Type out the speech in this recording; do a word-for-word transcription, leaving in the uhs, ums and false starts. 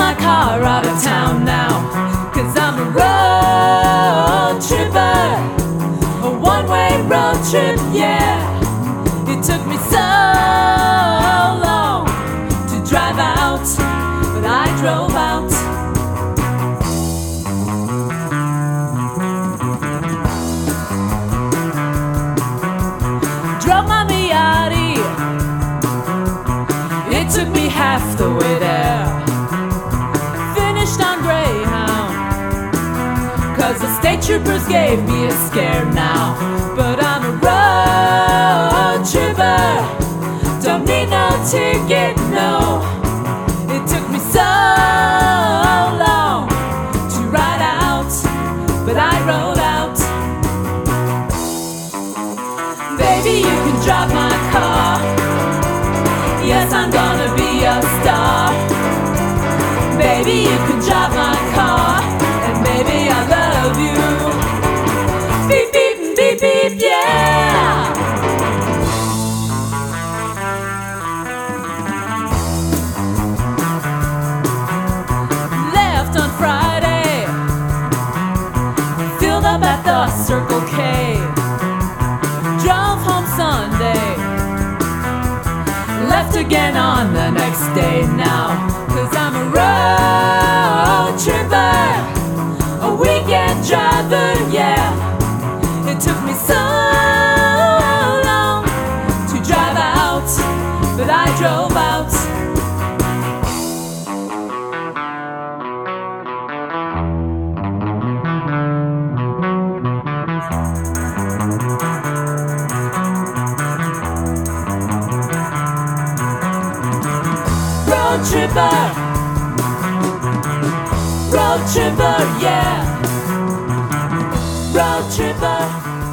my car out of town now, 'cause I'm a road tripper, a one-way road trip, yeah. It took me so long to drive out, but I drove out. Drove my Miata, it took me half the way there. Finished on Greyhound, 'cause the state troopers gave me a scare now. But I'm a road tripper, don't need no ticket, no. It took me so long to ride out, but I rode out. Baby, you can drive my car, yes, I'm gonna be a star. Baby, you can drive my car, and baby, I love you. Beep, beep, beep, beep, yeah. Left on Friday, filled up at the Circle K. Drove home Sunday, left again on the next day now, 'cause I'm a road tripper, a weekend driver, yeah. It took me so long to drive out, but I drove out. Road tripper, road tripper, yeah. Road tripper.